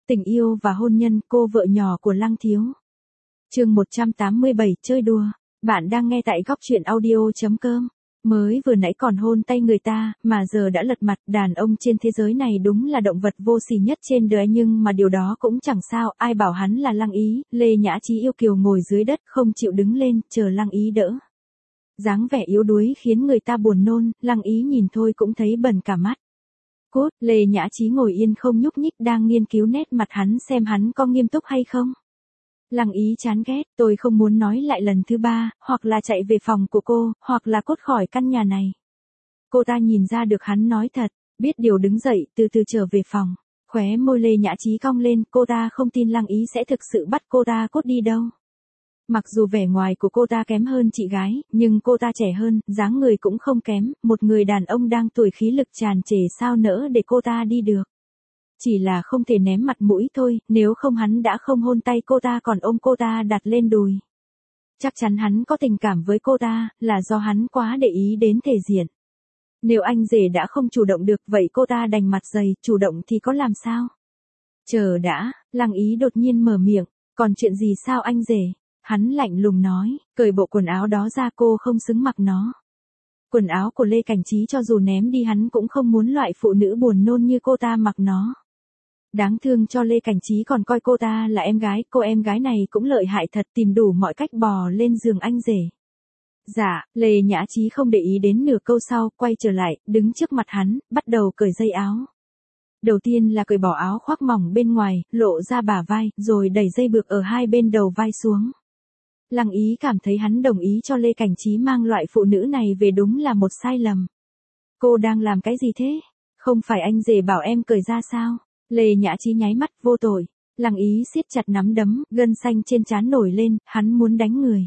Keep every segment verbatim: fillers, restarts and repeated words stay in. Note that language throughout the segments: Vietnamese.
Tình yêu và hôn nhân, cô vợ nhỏ của Lăng Thiếu. Chương một trăm tám mươi bảy, chơi đùa. Bạn đang nghe tại góc truyện audio chấm com. Mới vừa nãy còn hôn tay người ta, mà giờ đã lật mặt. Đàn ông trên thế giới này đúng là động vật vô sỉ nhất trên đời, nhưng mà điều đó cũng chẳng sao. Ai bảo hắn là Lăng Ý. Lê Nhã Trí yêu kiều ngồi dưới đất không chịu đứng lên, chờ Lăng Ý đỡ. Dáng vẻ yếu đuối khiến người ta buồn nôn. Lăng Ý nhìn thôi cũng thấy bẩn cả mắt. Cút, Lê Nhã Trí ngồi yên không nhúc nhích, đang nghiên cứu nét mặt hắn xem hắn có nghiêm túc hay không. Lăng Ý chán ghét, tôi không muốn nói lại lần thứ ba, hoặc là chạy về phòng của cô, hoặc là cút khỏi căn nhà này. Cô ta nhìn ra được hắn nói thật, biết điều đứng dậy, từ từ trở về phòng. Khóe môi Lê Nhã Trí cong lên, cô ta không tin Lăng Ý sẽ thực sự bắt cô ta cút đi đâu. Mặc dù vẻ ngoài của cô ta kém hơn chị gái, nhưng cô ta trẻ hơn, dáng người cũng không kém, một người đàn ông đang tuổi khí lực tràn trề sao nỡ để cô ta đi được. Chỉ là không thể ném mặt mũi thôi, nếu không hắn đã không hôn tay cô ta còn ôm cô ta đặt lên đùi. Chắc chắn hắn có tình cảm với cô ta, là do hắn quá để ý đến thể diện. Nếu anh rể đã không chủ động được, vậy cô ta đành mặt dày, chủ động thì có làm sao? Chờ đã, Lăng Ý đột nhiên mở miệng, còn chuyện gì sao anh rể? Hắn lạnh lùng nói, cởi bộ quần áo đó ra, cô không xứng mặc nó. Quần áo của Lê Cảnh Trí cho dù ném đi hắn cũng không muốn loại phụ nữ buồn nôn như cô ta mặc nó. Đáng thương cho Lê Cảnh Trí còn coi cô ta là em gái, cô em gái này cũng lợi hại thật, tìm đủ mọi cách bò lên giường anh rể. Dạ, Lê Nhã Trí không để ý đến nửa câu sau, quay trở lại, đứng trước mặt hắn, bắt đầu cởi dây áo. Đầu tiên là cởi bỏ áo khoác mỏng bên ngoài, lộ ra bả vai, rồi đẩy dây buộc ở hai bên đầu vai xuống. Lăng Ý cảm thấy hắn đồng ý cho Lê Cảnh Trí mang loại phụ nữ này về đúng là một sai lầm. Cô đang làm cái gì thế? Không phải anh rể bảo em cởi ra sao? Lê Nhã Trí nháy mắt vô tội. Lăng Ý siết chặt nắm đấm, gân xanh trên trán nổi lên, hắn muốn đánh người.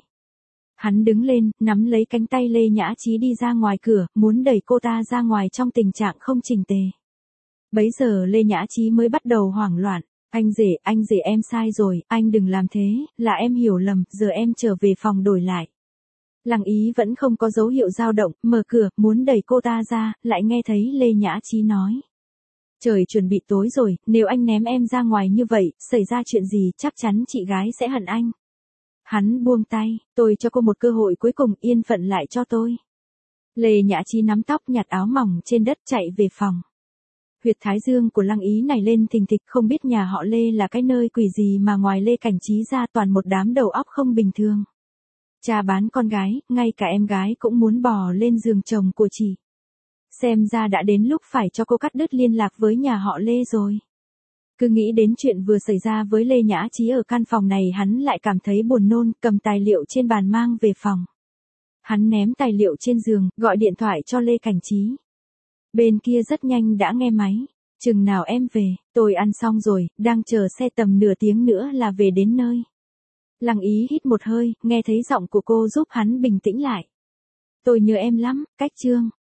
Hắn đứng lên, nắm lấy cánh tay Lê Nhã Trí đi ra ngoài cửa, muốn đẩy cô ta ra ngoài trong tình trạng không chỉnh tề. Bấy giờ Lê Nhã Trí mới bắt đầu hoảng loạn. Anh rể, anh rể em sai rồi, anh đừng làm thế, là em hiểu lầm, giờ em trở về phòng đổi lại. Lăng Ý vẫn không có dấu hiệu dao động, mở cửa, muốn đẩy cô ta ra, lại nghe thấy Lê Nhã Trí nói. Trời chuẩn bị tối rồi, nếu anh ném em ra ngoài như vậy, xảy ra chuyện gì, chắc chắn chị gái sẽ hận anh. Hắn buông tay, tôi cho cô một cơ hội cuối cùng, yên phận lại cho tôi. Lê Nhã Trí nắm tóc nhặt áo mỏng trên đất chạy về phòng. Huyệt thái dương của Lăng Ý này lên thình thịch, không biết nhà họ Lê là cái nơi quỷ gì mà ngoài Lê Cảnh Trí ra toàn một đám đầu óc không bình thường. Cha bán con gái, ngay cả em gái cũng muốn bò lên giường chồng của chị. Xem ra đã đến lúc phải cho cô cắt đứt liên lạc với nhà họ Lê rồi. Cứ nghĩ đến chuyện vừa xảy ra với Lê Nhã Trí ở căn phòng này hắn lại cảm thấy buồn nôn, cầm tài liệu trên bàn mang về phòng. Hắn ném tài liệu trên giường, gọi điện thoại cho Lê Cảnh Trí. Bên kia rất nhanh đã nghe máy. Chừng nào em về, tôi ăn xong rồi, đang chờ xe tầm nửa tiếng nữa là về đến nơi. Lăng Ý hít một hơi, nghe thấy giọng của cô giúp hắn bình tĩnh lại. Tôi nhớ em lắm, cách chương.